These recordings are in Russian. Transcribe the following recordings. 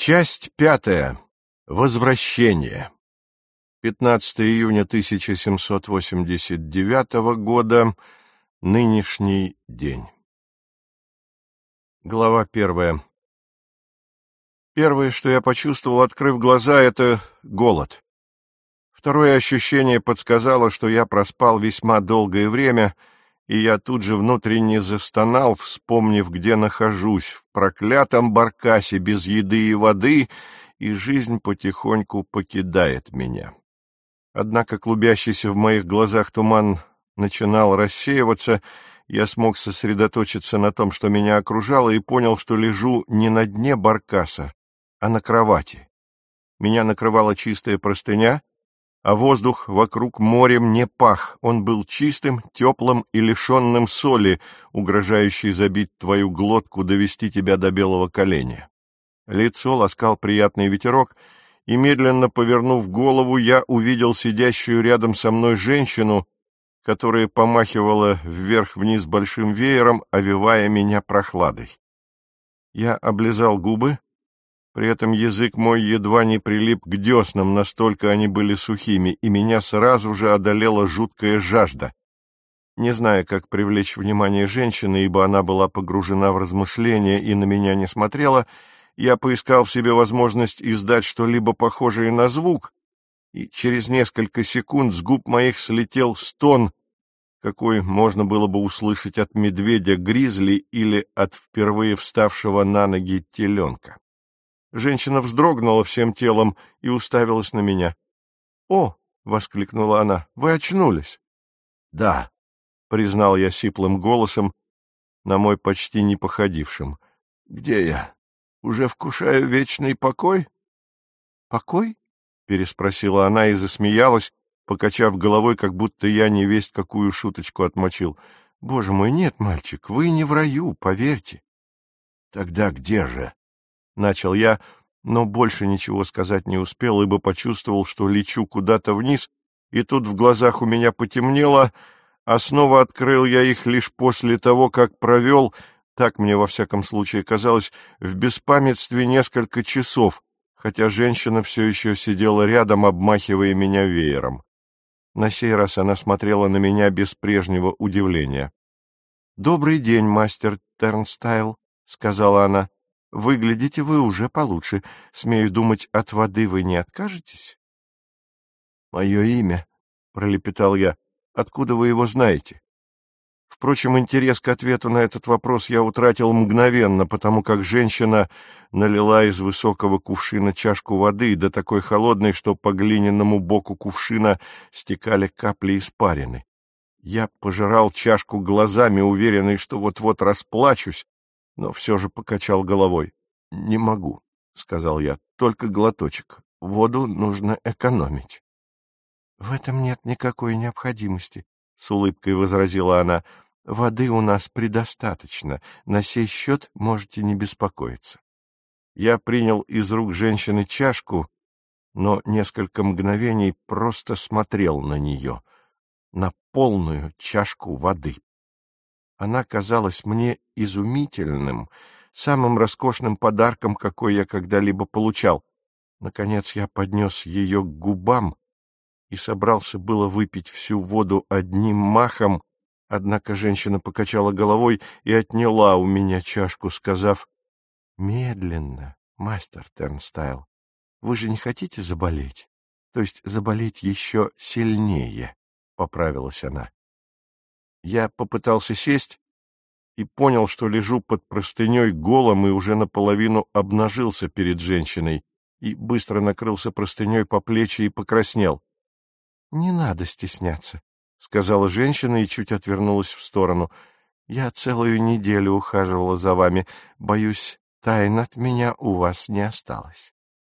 Часть 5. Возвращение. 15 июня 1789 года. Нынешний день. Глава 1. Первое, что я почувствовал, открыв глаза, — это голод. Второе ощущение подсказало, что я проспал весьма долгое время, и я тут же внутренне застонал, вспомнив, где нахожусь, в проклятом баркасе без еды и воды, и жизнь потихоньку покидает меня. Однако клубящийся в моих глазах туман начинал рассеиваться, я смог сосредоточиться на том, что меня окружало, и понял, что лежу не на дне баркаса, а на кровати. Меня накрывала чистая простыня, а воздух вокруг морем не пах, он был чистым, теплым и лишенным соли, угрожающей забить твою глотку, довести тебя до белого коленя. Лицо ласкал приятный ветерок, и, медленно повернув голову, я увидел сидящую рядом со мной женщину, которая помахивала вверх-вниз большим веером, овевая меня прохладой. Я облизал губы. При этом язык мой едва не прилип к деснам, настолько они были сухими, и меня сразу же одолела жуткая жажда. Не зная, как привлечь внимание женщины, ибо она была погружена в размышления и на меня не смотрела, я поискал в себе возможность издать что-либо похожее на звук, и через несколько секунд с губ моих слетел стон, какой можно было бы услышать от медведя-гризли или от впервые вставшего на ноги теленка. Женщина вздрогнула всем телом и уставилась на меня. — О! — воскликнула она. — Вы очнулись? — Да, — признал я сиплым голосом, на мой почти не походившим. — Где я? Уже вкушаю вечный покой? — Покой? — переспросила она и засмеялась, покачав головой, как будто я невесть какую шуточку отмочил. — Боже мой, нет, мальчик, вы не в раю, поверьте. — Тогда где же? — начал я, но больше ничего сказать не успел, ибо почувствовал, что лечу куда-то вниз, и тут в глазах у меня потемнело, а снова открыл я их лишь после того, как провел, так мне во всяком случае казалось, в беспамятстве несколько часов, хотя женщина все еще сидела рядом, обмахивая меня веером. На сей раз она смотрела на меня без прежнего удивления. — Добрый день, мастер Тернстайл, — сказала она. — Выглядите вы уже получше. Смею думать, от воды вы не откажетесь? — Мое имя, — пролепетал я. — Откуда вы его знаете? Впрочем, интерес к ответу на этот вопрос я утратил мгновенно, потому как женщина налила из высокого кувшина чашку воды, да такой холодной, что по глиняному боку кувшина стекали капли испарины. Я пожирал чашку глазами, уверенный, что вот-вот расплачусь, но все же покачал головой. — Не могу, — сказал я, — только глоточек. Воду нужно экономить. — В этом нет никакой необходимости, — с улыбкой возразила она. — Воды у нас предостаточно. На сей счет можете не беспокоиться. Я принял из рук женщины чашку, но несколько мгновений просто смотрел на нее, на полную чашку воды. Она казалась мне изумительным, самым роскошным подарком, какой я когда-либо получал. Наконец я поднес ее к губам и собрался было выпить всю воду одним махом, однако женщина покачала головой и отняла у меня чашку, сказав: — Медленно, мастер Тернстайл, вы же не хотите заболеть? То есть заболеть еще сильнее, — поправилась она. Я попытался сесть и понял, что лежу под простыней голым и уже наполовину обнажился перед женщиной, и быстро накрылся простыней по плечи и покраснел. — Не надо стесняться, — сказала женщина и чуть отвернулась в сторону. — Я целую неделю ухаживала за вами. Боюсь, тайн от меня у вас не осталось.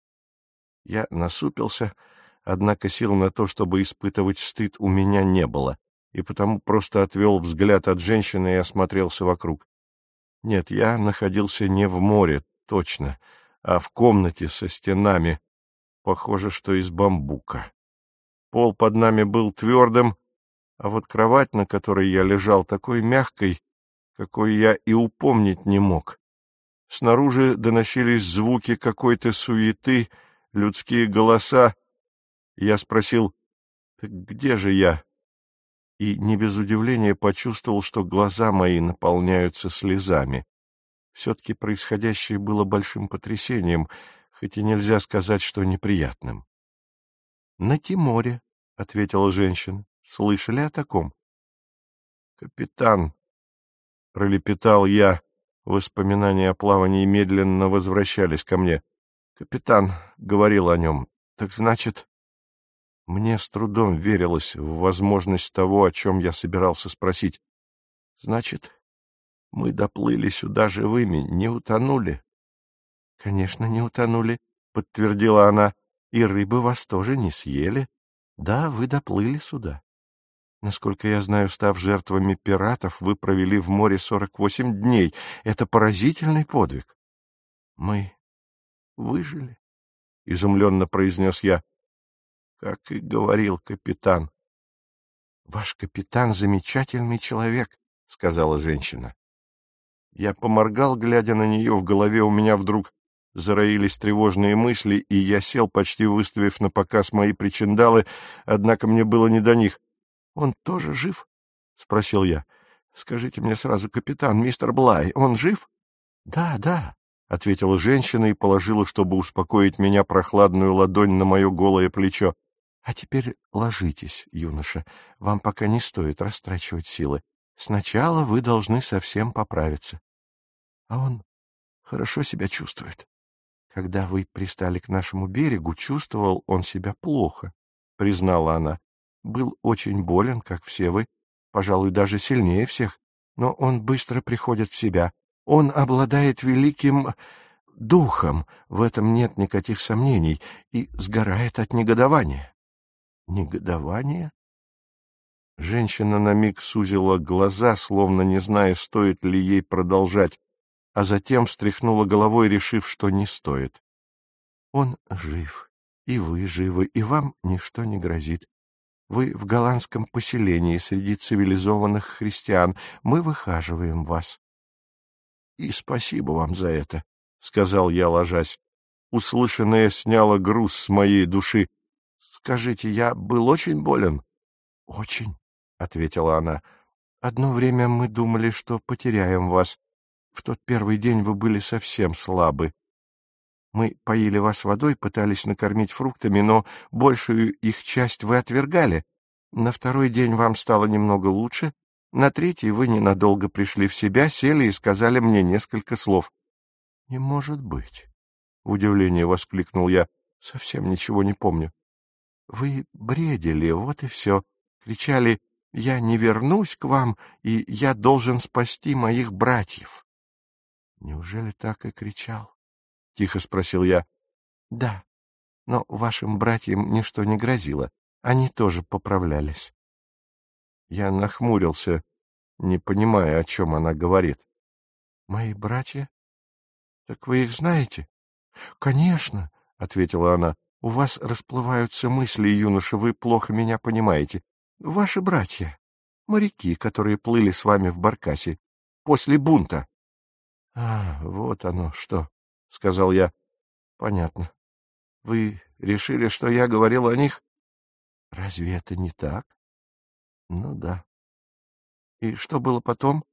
Я насупился, однако сил на то, чтобы испытывать стыд, у меня не было, и потому просто отвел взгляд от женщины и осмотрелся вокруг. Нет, я находился не в море, точно, а в комнате со стенами, похоже, что из бамбука. Пол под нами был твердым, а вот кровать, на которой я лежал, такой мягкой, какой я и упомнить не мог. Снаружи доносились звуки какой-то суеты, людские голоса. Я спросил: «Так где же я?» И не без удивления почувствовал, что глаза мои наполняются слезами. Все-таки происходящее было большим потрясением, хоть и нельзя сказать, что неприятным. — На Тиморе, — ответила женщина. — Слышали о таком? — Капитан, — пролепетал я, воспоминания о плавании медленно возвращались ко мне. Капитан говорил о нем. Так значит... Мне с трудом верилось в возможность того, о чем я собирался спросить. Значит, мы доплыли сюда живыми, не утонули? — Конечно, не утонули, — подтвердила она. — И рыбы вас тоже не съели. Да, вы доплыли сюда. Насколько я знаю, став жертвами пиратов, вы провели в море 48 дней. Это поразительный подвиг. — Мы выжили, — изумленно произнес я. — Как и говорил капитан. — Ваш капитан замечательный человек, — сказала женщина. Я поморгал, глядя на нее, в голове у меня вдруг зароились тревожные мысли, и я сел, почти выставив напоказ мои причиндалы, однако мне было не до них. — Он тоже жив? — спросил я. — Скажите мне сразу, капитан, мистер Блай, он жив? — Да, да, — ответила женщина и положила, чтобы успокоить меня, прохладную ладонь на мое голое плечо. — А теперь ложитесь, юноша, вам пока не стоит растрачивать силы. Сначала вы должны совсем поправиться. А он хорошо себя чувствует. Когда вы пристали к нашему берегу, чувствовал он себя плохо, — признала она. Был очень болен, как все вы, пожалуй, даже сильнее всех, но он быстро приходит в себя. Он обладает великим духом, в этом нет никаких сомнений, и сгорает от негодования. Негодование? Женщина на миг сузила глаза, словно не зная, стоит ли ей продолжать, а затем встряхнула головой, решив, что не стоит. Он жив, и вы живы, и вам ничто не грозит. Вы в голландском поселении среди цивилизованных христиан. Мы выхаживаем вас. — И спасибо вам за это, — сказал я, ложась. Услышанное сняло груз с моей души. — Скажите, я был очень болен? — Очень, — ответила она. — Одно время мы думали, что потеряем вас. В тот первый день вы были совсем слабы. Мы поили вас водой, пытались накормить фруктами, но большую их часть вы отвергали. На второй день вам стало немного лучше, на третий вы ненадолго пришли в себя, сели и сказали мне несколько слов. — Не может быть! — в удивлении воскликнул я. — Совсем ничего не помню. — Вы бредили, вот и все. Кричали: «Я не вернусь к вам, и я должен спасти моих братьев». — Неужели так и кричал? — тихо спросил я. — Да, но вашим братьям ничто не грозило. Они тоже поправлялись. Я нахмурился, не понимая, о чем она говорит. — Мои братья? Так вы их знаете? — Конечно, — ответила она. — У вас расплываются мысли, юноша, вы плохо меня понимаете. Ваши братья, моряки, которые плыли с вами в баркасе после бунта. — А, вот оно что, — сказал я. — Понятно. Вы решили, что я говорил о них? — Разве это не так? — Ну да. — И что было потом?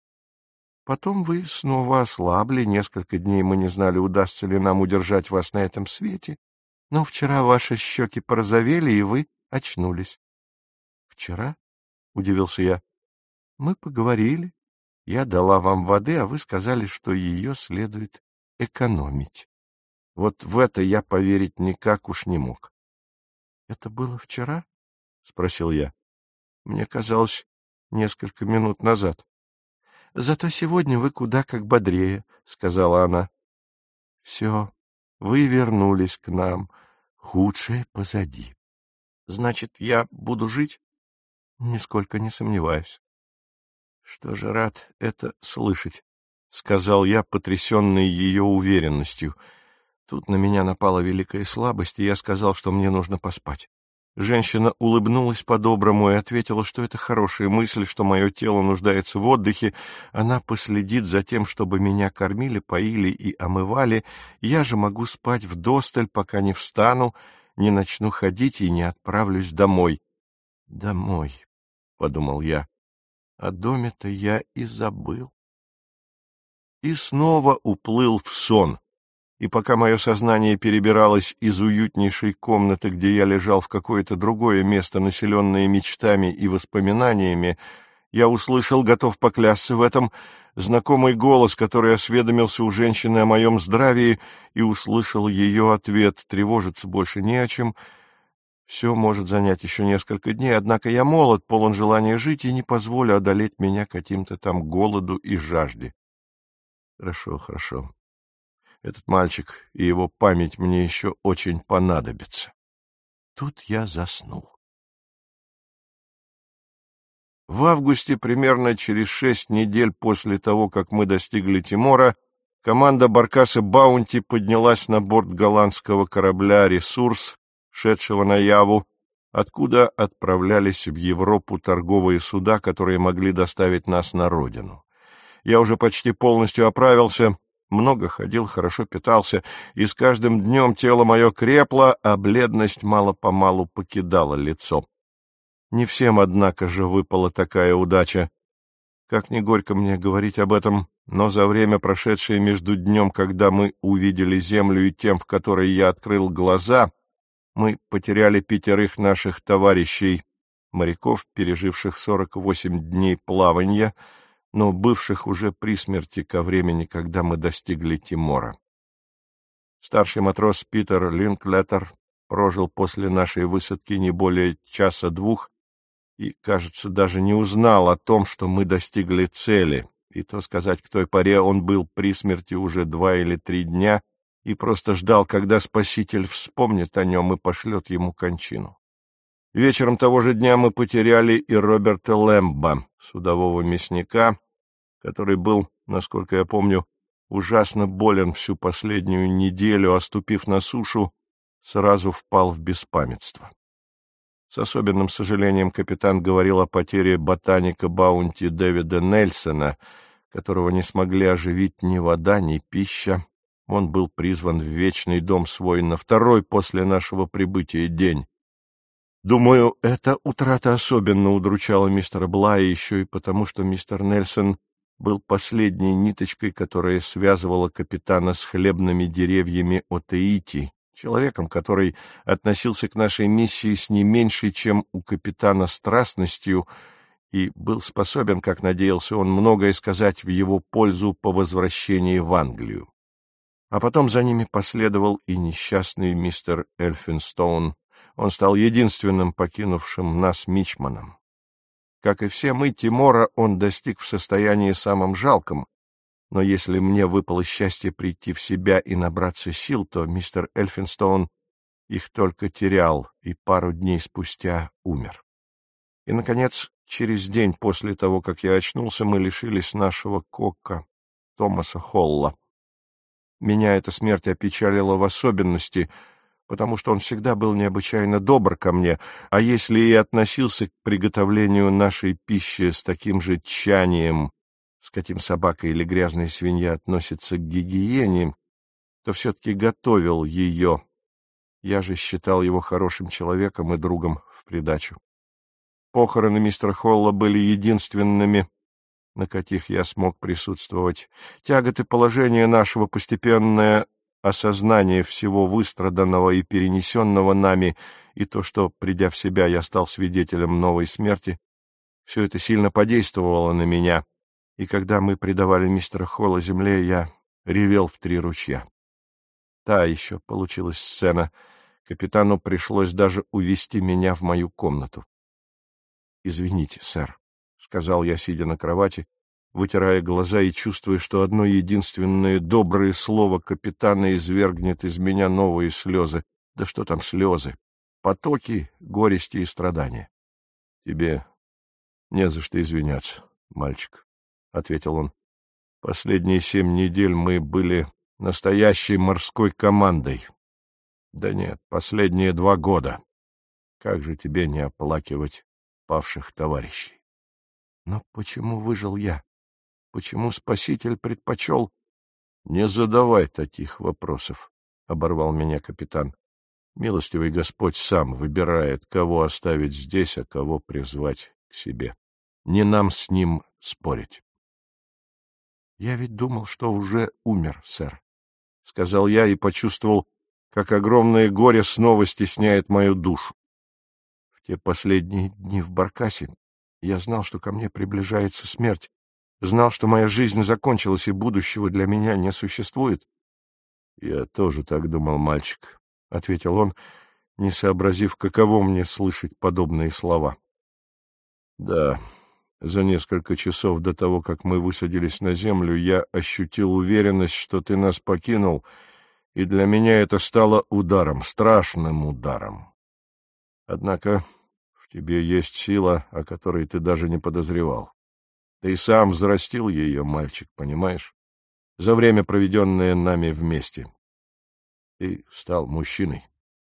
— Потом вы снова ослабли, несколько дней мы не знали, удастся ли нам удержать вас на этом свете, но вчера ваши щеки порозовели, и вы очнулись. — Вчера? — удивился я. — Мы поговорили. Я дала вам воды, а вы сказали, что ее следует экономить. Вот в это я поверить никак уж не мог. — Это было вчера? — спросил я. — Мне казалось, несколько минут назад. — Зато сегодня вы куда как бодрее, — сказала она. — Все, вы вернулись к нам. Худшее позади. — Значит, я буду жить? — Нисколько не сомневаюсь. — Что же рад это слышать, — сказал я, потрясенный ее уверенностью. Тут на меня напала великая слабость, и я сказал, что мне нужно поспать. Женщина улыбнулась по-доброму и ответила, что это хорошая мысль, что мое тело нуждается в отдыхе. Она последит за тем, чтобы меня кормили, поили и омывали. Я же могу спать вдосталь, пока не встану, не начну ходить и не отправлюсь домой. «Домой», — подумал я, — «о доме-то я и забыл». И снова уплыл в сон. И пока мое сознание перебиралось из уютнейшей комнаты, где я лежал, в какое-то другое место, населенное мечтами и воспоминаниями, я услышал, готов поклясться в этом, знакомый голос, который осведомился у женщины о моем здравии, и услышал ее ответ: «Тревожиться больше не о чем, все может занять еще несколько дней, однако я молод, полон желания жить, и не позволю одолеть меня каким-то там голоду и жажде». Хорошо, хорошо. Этот мальчик и его память мне еще очень понадобятся. Тут я заснул. В августе, примерно через 6 недель после того, как мы достигли Тимора, команда баркаса «Баунти» поднялась на борт голландского корабля «Ресурс», шедшего на Яву, откуда отправлялись в Европу торговые суда, которые могли доставить нас на родину. Я уже почти полностью оправился, много ходил, хорошо питался, и с каждым днем тело мое крепло, а бледность мало-помалу покидала лицо. Не всем, однако же, выпала такая удача. Как ни горько мне говорить об этом, но за время, прошедшее между днем, когда мы увидели землю, и тем, в которой я открыл глаза, мы потеряли 5 наших товарищей, моряков, переживших 48 дней плаванья, но бывших уже при смерти ко времени, когда мы достигли Тимора. Старший матрос Питер Линклетер прожил после нашей высадки не более часа-двух и, кажется, даже не узнал о том, что мы достигли цели, и то сказать, к той поре он был при смерти уже 2 или 3 дня и просто ждал, когда Спаситель вспомнит о нем и пошлет ему кончину. Вечером того же дня мы потеряли и Роберта Лэмба, судового мясника, который был, насколько я помню, ужасно болен всю последнюю неделю, а ступив на сушу, сразу впал в беспамятство. С особенным сожалением капитан говорил о потере ботаника Баунти Дэвида Нельсона, которого не смогли оживить ни вода, ни пища. Он был призван в вечный дом свой на 2-й после нашего прибытия день. Думаю, эта утрата особенно удручала мистера Блая еще и потому, что мистер Нельсон был последней ниточкой, которая связывала капитана с хлебными деревьями Отеити, человеком, который относился к нашей миссии с не меньшей, чем у капитана, страстностью и был способен, как надеялся он, многое сказать в его пользу по возвращении в Англию. А потом за ними последовал и несчастный мистер Эльфинстоун. Он стал единственным покинувшим нас мичманом. Как и все мы, Тимора он достиг в состоянии самом жалком, но если мне выпало счастье прийти в себя и набраться сил, то мистер Эльфинстоун их только терял и пару дней спустя умер. И, наконец, через день после того, как я очнулся, мы лишились нашего кокка Томаса Холла. Меня эта смерть опечалила в особенности, потому что он всегда был необычайно добр ко мне, а если и относился к приготовлению нашей пищи с таким же тщанием, с каким собака или грязная свинья относится к гигиене, то все-таки готовил ее. Я же считал его хорошим человеком и другом в придачу. Похороны мистера Холла были единственными, на каких я смог присутствовать. Тяготы положения нашего, постепенное осознание всего выстраданного и перенесенного нами, и то, что, придя в себя, я стал свидетелем новой смерти, все это сильно подействовало на меня, и когда мы предавали мистера Холла земле, я ревел в 3 ручья. Та еще получилась сцена. Капитану пришлось даже увести меня в мою комнату. — Извините, сэр, — сказал я, сидя на кровати, вытирая глаза и чувствуя, что одно единственное доброе слово капитана извергнет из меня новые слезы. Да что там слезы? Потоки горести и страдания. — Тебе не за что извиняться, мальчик, — ответил он. — Последние 7 недель мы были настоящей морской командой. Да нет, последние 2 года. Как же тебе не оплакивать павших товарищей? Но почему выжил я? Почему Спаситель предпочел... — Не задавай таких вопросов, — оборвал меня капитан. Милостивый Господь сам выбирает, кого оставить здесь, а кого призвать к себе. Не нам с ним спорить. — Я ведь думал, что уже умер, сэр, — сказал я и почувствовал, как огромное горе снова стесняет мою душу. В те последние дни в баркасе я знал, что ко мне приближается смерть, знал, что моя жизнь закончилась и будущего для меня не существует. — Я тоже так думал, мальчик, — ответил он, не сообразив, каково мне слышать подобные слова. — Да, за несколько часов до того, как мы высадились на землю, я ощутил уверенность, что ты нас покинул, и для меня это стало ударом, страшным ударом. Однако в тебе есть сила, о которой ты даже не подозревал. Ты сам взрастил ее, мальчик, понимаешь? За время, проведенное нами вместе. Ты стал мужчиной.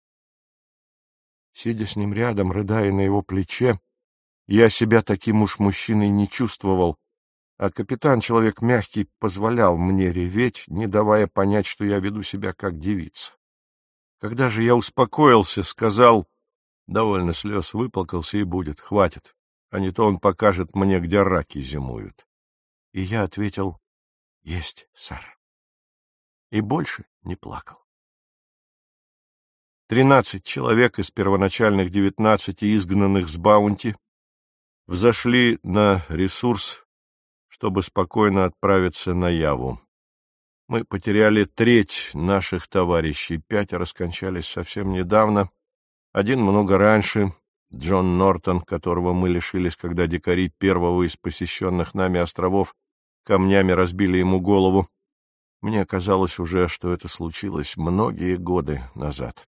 Сидя с ним рядом, рыдая на его плече, я себя таким уж мужчиной не чувствовал, а капитан, человек мягкий, позволял мне реветь, не давая понять, что я веду себя как девица. Когда же я успокоился, сказал: «Довольно слез, выплакался и будет, хватит, а не то он покажет мне, где раки зимуют». И я ответил: «Есть, сэр». И больше не плакал. 13 человек из первоначальных 19, изгнанных с Баунти, взошли на ресурс, чтобы спокойно отправиться на Яву. Мы потеряли треть наших товарищей, 5 скончались совсем недавно, 1 много раньше, Джон Нортон, которого мы лишились, когда дикари первого из посещенных нами островов камнями разбили ему голову. Мне казалось уже, что это случилось многие годы назад.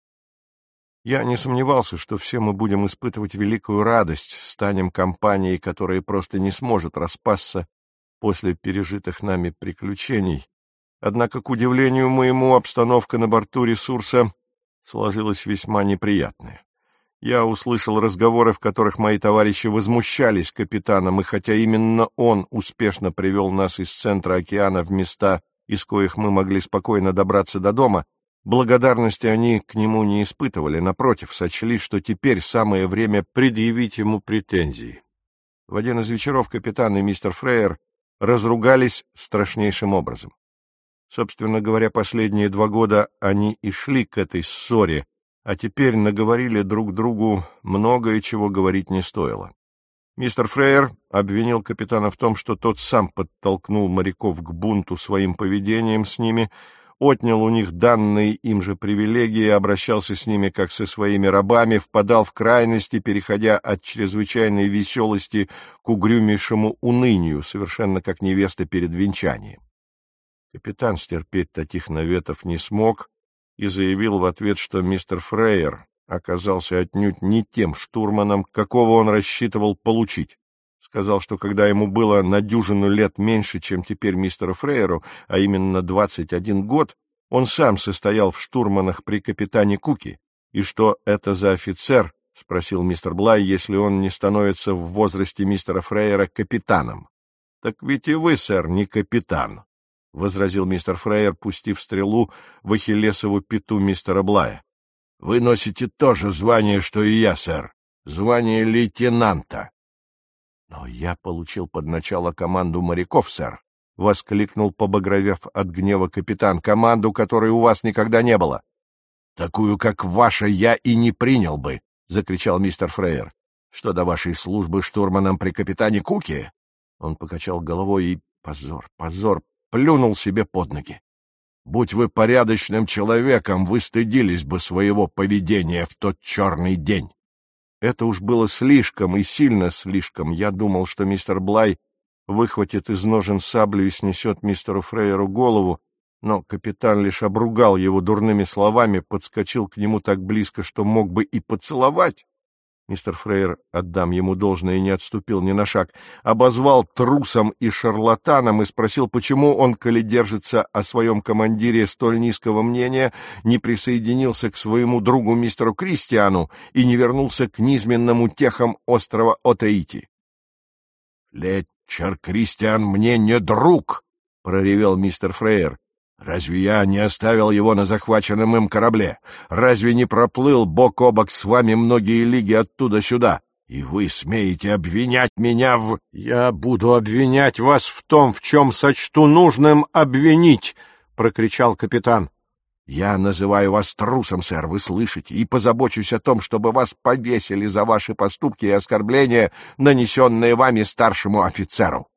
Я не сомневался, что все мы будем испытывать великую радость, станем компанией, которая просто не сможет распасться после пережитых нами приключений. Однако, к удивлению моему, обстановка на борту ресурса сложилась весьма неприятная. Я услышал разговоры, в которых мои товарищи возмущались капитаном, и хотя именно он успешно привел нас из центра океана в места, из коих мы могли спокойно добраться до дома, благодарности они к нему не испытывали, напротив, сочли, что теперь самое время предъявить ему претензии. В один из вечеров капитан и мистер Фрейер разругались страшнейшим образом. Собственно говоря, последние 2 года они и шли к этой ссоре, а теперь наговорили друг другу многое, чего говорить не стоило. Мистер Фрейер обвинил капитана в том, что тот сам подтолкнул моряков к бунту своим поведением с ними, отнял у них данные им же привилегии, обращался с ними как со своими рабами, впадал в крайности, переходя от чрезвычайной веселости к угрюмейшему унынию, совершенно как невеста перед венчанием. Капитан стерпеть таких наветов не смог и заявил в ответ, что мистер Фрейер оказался отнюдь не тем штурманом, какого он рассчитывал получить. Сказал, что когда ему было на дюжину лет меньше, чем теперь мистеру Фрейеру, а именно 21 год, он сам состоял в штурманах при капитане Куки, и что это за офицер, спросил мистер Блай, если он не становится в возрасте мистера Фрейера капитаном. — Так ведь и вы, сэр, не капитан, — возразил мистер Фрейер, пустив стрелу в ахиллесову пяту мистера Блая. — Вы носите то же звание, что и я, сэр, звание лейтенанта. — Но я получил под начало команду моряков, сэр, — воскликнул, побагровев от гнева капитан, — команду, которой у вас никогда не было. — Такую, как ваша, я и не принял бы, — закричал мистер Фрейер. — Что до вашей службы штурманом при капитане Куке? Он покачал головой и, позор, плюнул себе под ноги. Будь вы порядочным человеком, вы стыдились бы своего поведения в тот черный день. Это уж было слишком и сильно слишком. Я думал, что мистер Блай выхватит из ножен саблю и снесет мистеру Фрейеру голову, но капитан лишь обругал его дурными словами, подскочил к нему так близко, что мог бы и поцеловать, мистер Фрейер, отдам ему должное, не отступил ни на шаг, обозвал трусом и шарлатаном и спросил, почему он, коли держится о своем командире столь низкого мнения, не присоединился к своему другу мистеру Кристиану и не вернулся к низменным утехам острова Отаити. — Флетчер Кристиан мне не друг! — проревел мистер Фрейер. Разве я не оставил его на захваченном им корабле? Разве не проплыл бок о бок с вами многие лиги оттуда сюда? И вы смеете обвинять меня в... — Я буду обвинять вас в том, в чем сочту нужным обвинить! — прокричал капитан. — Я называю вас трусом, сэр, вы слышите, и позабочусь о том, чтобы вас повесили за ваши поступки и оскорбления, нанесенные вами старшему офицеру.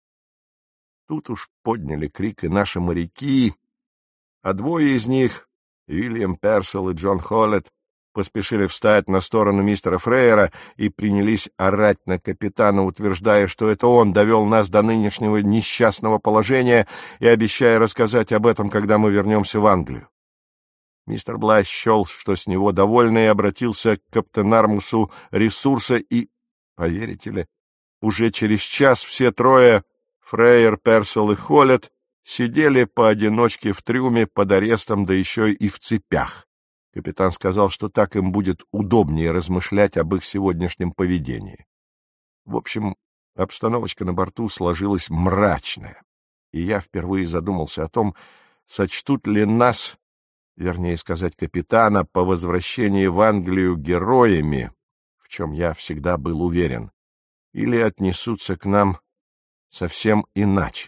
Тут уж подняли крик и наши моряки, а двое из них, Уильям Персел и Джон Холлет, поспешили встать на сторону мистера Фрейера и принялись орать на капитана, утверждая, что это он довел нас до нынешнего несчастного положения и обещая рассказать об этом, когда мы вернемся в Англию. Мистер Блайс счел, что с него довольны, и обратился к каптенармусу ресурса и, поверите ли, уже через час все трое, Фрейер, Персел и Холлет, сидели поодиночке в трюме под арестом, да еще и в цепях. Капитан сказал, что так им будет удобнее размышлять об их сегодняшнем поведении. В общем, обстановочка на борту сложилась мрачная, и я впервые задумался о том, сочтут ли нас, вернее сказать, капитана, по возвращении в Англию героями, в чем я всегда был уверен, или отнесутся к нам совсем иначе.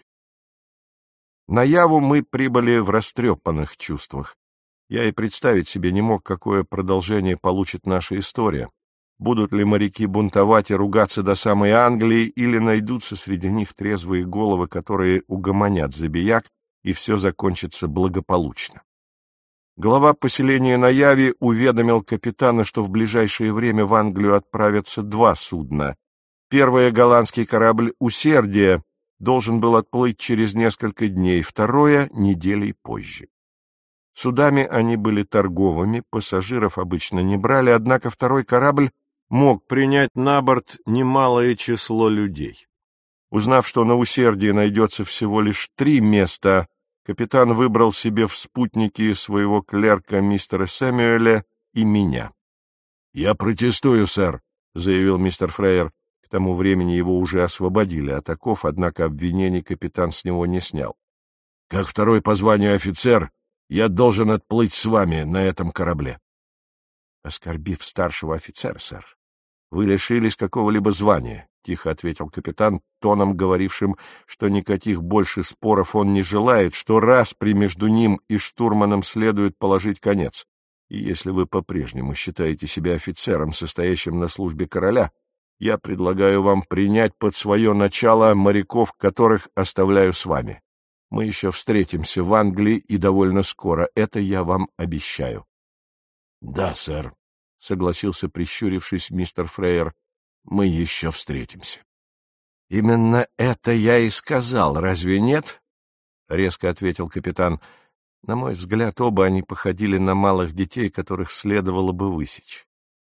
На Яву мы прибыли в растрепанных чувствах. Я и представить себе не мог, какое продолжение получит наша история. Будут ли моряки бунтовать и ругаться до самой Англии, или найдутся среди них трезвые головы, которые угомонят забияк, и все закончится благополучно. Глава поселения на Яве уведомил капитана, что в ближайшее время в Англию отправятся два судна. Первый голландский корабль «Усердие» должен был отплыть через несколько дней, второе — неделей позже. Судами они были торговыми, пассажиров обычно не брали, однако второй корабль мог принять на борт немалое число людей. Узнав, что на «Усердии» найдется всего лишь 3 места, капитан выбрал себе в спутники своего клерка мистера Сэмюэля и меня. — Я протестую, сэр, — заявил мистер Фрейер. К тому времени его уже освободили от оков, однако обвинений капитан с него не снял. — Как второй по званию офицер, я должен отплыть с вами на этом корабле. — Оскорбив старшего офицера, сэр, вы лишились какого-либо звания, — тихо ответил капитан, тоном говорившим, что никаких больше споров он не желает, что распри между ним и штурманом следует положить конец. И если вы по-прежнему считаете себя офицером, состоящим на службе короля, я предлагаю вам принять под свое начало моряков, которых оставляю с вами. Мы еще встретимся в Англии и довольно скоро, это я вам обещаю. — Да, сэр, — согласился, прищурившись, мистер Фрейер, — мы еще встретимся. — Именно это я и сказал, разве нет? — резко ответил капитан. На мой взгляд, оба они походили на малых детей, которых следовало бы высечь.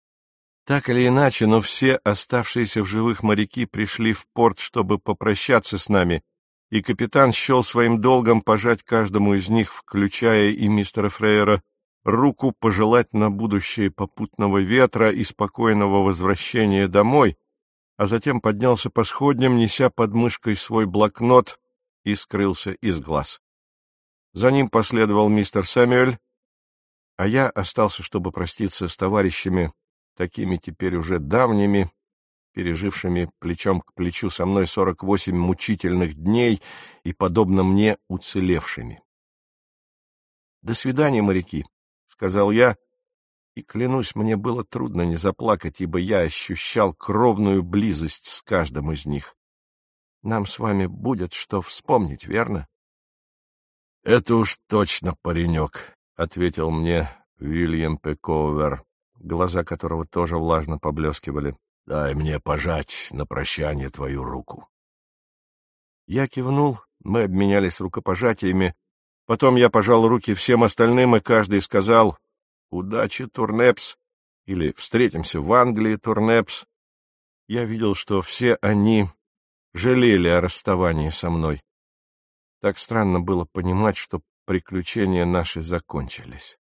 Так или иначе, но все оставшиеся в живых моряки пришли в порт, чтобы попрощаться с нами, и капитан счел своим долгом пожать каждому из них, включая и мистера Фрейера, руку, пожелать на будущее попутного ветра и спокойного возвращения домой, а затем поднялся по сходням, неся под мышкой свой блокнот, и скрылся из глаз. За ним последовал мистер Сэмюэль, а я остался, чтобы проститься с товарищами, такими теперь уже давними, пережившими плечом к плечу со мной 48 мучительных дней и, подобно мне, уцелевшими. — До свидания, моряки, — сказал я, и, клянусь, мне было трудно не заплакать, ибо я ощущал кровную близость с каждым из них. Нам с вами будет что вспомнить, верно? — Это уж точно, паренек, — ответил мне Уильям Пековер, глаза которого тоже влажно поблескивали. — Дай мне пожать на прощание твою руку. Я кивнул, мы обменялись рукопожатиями, потом я пожал руки всем остальным, и каждый сказал: — Удачи, Турнепс! или встретимся в Англии, Турнепс, я видел, что все они жалели о расставании со мной. Так странно было понимать, что приключения наши закончились.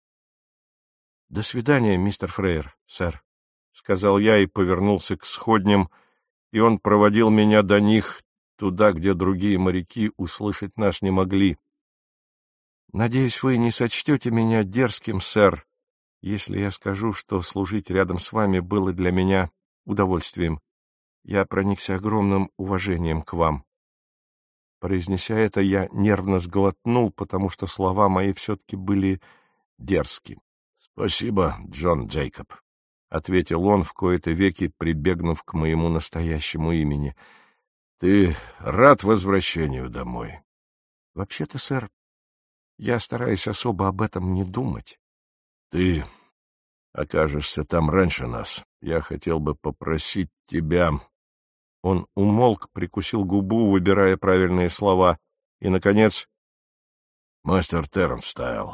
— До свидания, мистер Фрейер, сэр, — сказал я и повернулся к сходням, и он проводил меня до них, туда, где другие моряки услышать нас не могли. — Надеюсь, вы не сочтете меня дерзким, сэр, если я скажу, что служить рядом с вами было для меня удовольствием. Я проникся огромным уважением к вам. Произнеся это, я нервно сглотнул, потому что слова мои все-таки были дерзки. — Спасибо, Джон Джейкоб, — ответил он, в кои-то веки прибегнув к моему настоящему имени. — Ты рад возвращению домой? — Вообще-то, сэр, я стараюсь особо об этом не думать. — Ты окажешься там раньше нас. Я хотел бы попросить тебя... Он умолк, прикусил губу, выбирая правильные слова, и, наконец, «Мастер Тернстайл,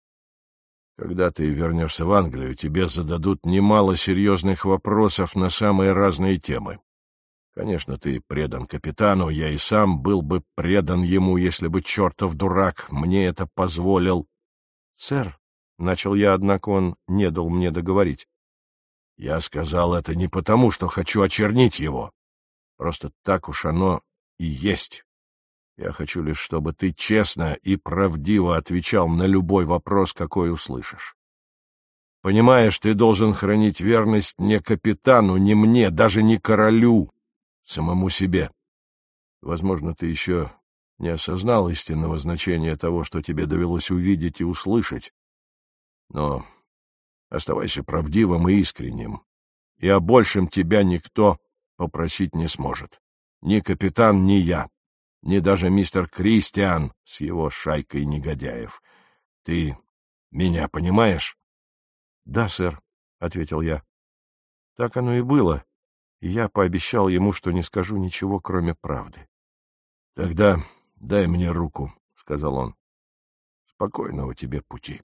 когда ты вернешься в Англию, тебе зададут немало серьезных вопросов на самые разные темы. Конечно, ты предан капитану, я и сам был бы предан ему, если бы чертов дурак мне это позволил». «Сэр», — начал я, однако он не дал мне договорить. «Я сказал это не потому, что хочу очернить его. Просто так уж оно и есть. Я хочу лишь, чтобы ты честно и правдиво отвечал на любой вопрос, какой услышишь. Понимаешь, ты должен хранить верность не капитану, не мне, даже не королю, самому себе. Возможно, ты еще не осознал истинного значения того, что тебе довелось увидеть и услышать. Но оставайся правдивым и искренним, и о большем тебя никто попросить не сможет. Ни капитан, ни я, ни даже мистер Кристиан с его шайкой негодяев. Ты меня понимаешь? — Да, сэр, — ответил я. Так оно и было, и я пообещал ему, что не скажу ничего, кроме правды. — Тогда дай мне руку, — сказал он. — Спокойного тебе пути.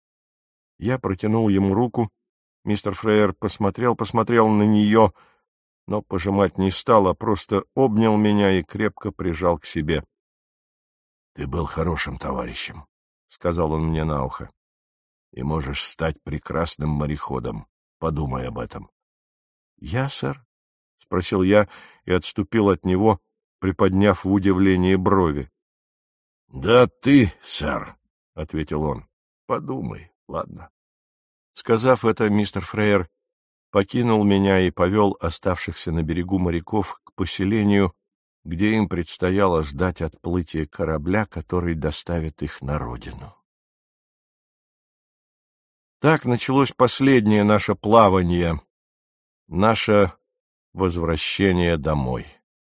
Я протянул ему руку. Мистер Фрейер посмотрел на нее, но пожимать не стал, а просто обнял меня и крепко прижал к себе. — Ты был хорошим товарищем, — сказал он мне на ухо, — и можешь стать прекрасным мореходом. Подумай об этом. — Я, сэр? — спросил я и отступил от него, приподняв в удивлении брови. — Да ты, сэр, — ответил он. — Подумай, ладно. Сказав это, мистер Фрейер покинул меня и повел оставшихся на берегу моряков к поселению, где им предстояло ждать отплытия корабля, который доставит их на родину. Так началось последнее наше плавание, наше возвращение домой.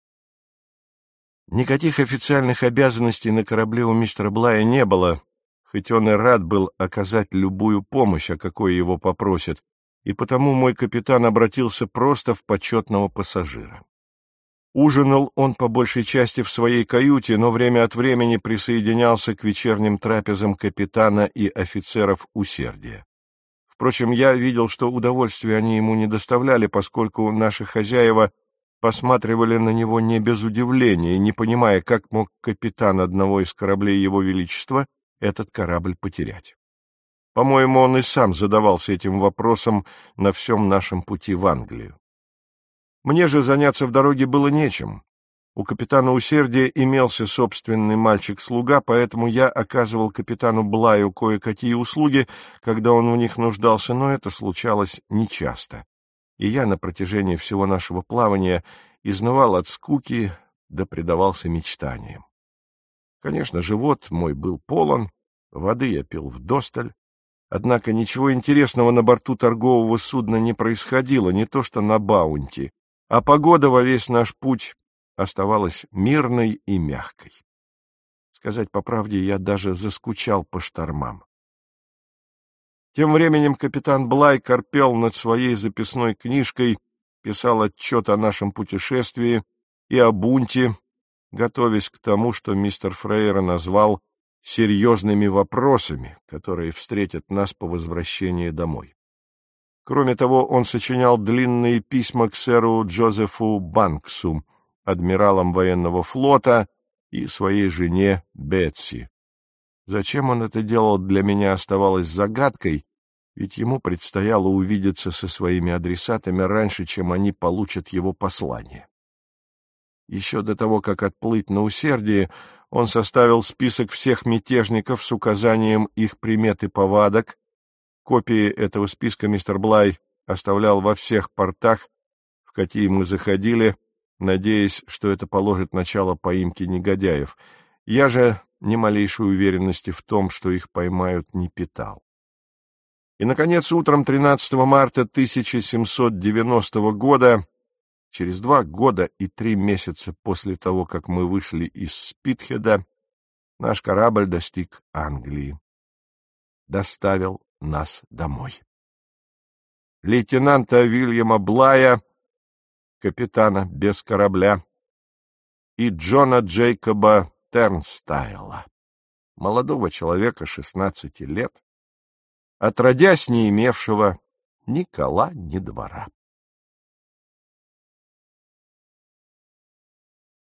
Никаких официальных обязанностей на корабле у мистера Блая не было, хоть он и рад был оказать любую помощь, о какой его попросят, и потому мой капитан обратился просто в почетного пассажира. Ужинал он по большей части в своей каюте, но время от времени присоединялся к вечерним трапезам капитана и офицеров усердия. Впрочем, я видел, что удовольствия они ему не доставляли, поскольку наши хозяева посматривали на него не без удивления, не понимая, как мог капитан одного из кораблей Его Величества этот корабль потерять. По-моему, он и сам задавался этим вопросом на всем нашем пути в Англию. Мне же заняться в дороге было нечем. У капитана Усердия имелся собственный мальчик-слуга, поэтому я оказывал капитану Блаю кое-какие услуги, когда он в них нуждался, но это случалось нечасто. И я на протяжении всего нашего плавания изнывал от скуки да предавался мечтаниям. Конечно, живот мой был полон, воды я пил вдосталь, однако ничего интересного на борту торгового судна не происходило, не то что на Баунти, а погода во весь наш путь оставалась мирной и мягкой. Сказать по правде, я даже заскучал по штормам. Тем временем капитан Блай корпел над своей записной книжкой, писал отчет о нашем путешествии и о бунте, готовясь к тому, что мистер Фрейер назвал серьезными вопросами, которые встретят нас по возвращении домой. Кроме того, он сочинял длинные письма к сэру Джозефу Банксу, адмиралам военного флота, и своей жене Бетси. Зачем он это делал, для меня оставалось загадкой, ведь ему предстояло увидеться со своими адресатами раньше, чем они получат его послание. Еще до того, как отплыть на Усердие, он составил список всех мятежников с указанием их примет и повадок. Копии этого списка мистер Блай оставлял во всех портах, в какие мы заходили, надеясь, что это положит начало поимке негодяев. Я же ни малейшей уверенности в том, что их поймают, не питал. И, наконец, утром 13 марта 1790 года, через 2 года и 3 месяца после того, как мы вышли из Спитхеда, наш корабль достиг Англии. Доставил нас домой. Лейтенанта Вильяма Блая, капитана без корабля, и Джона Джейкоба Тернстайла, молодого человека 16 лет, отродясь не имевшего ни кола, ни двора.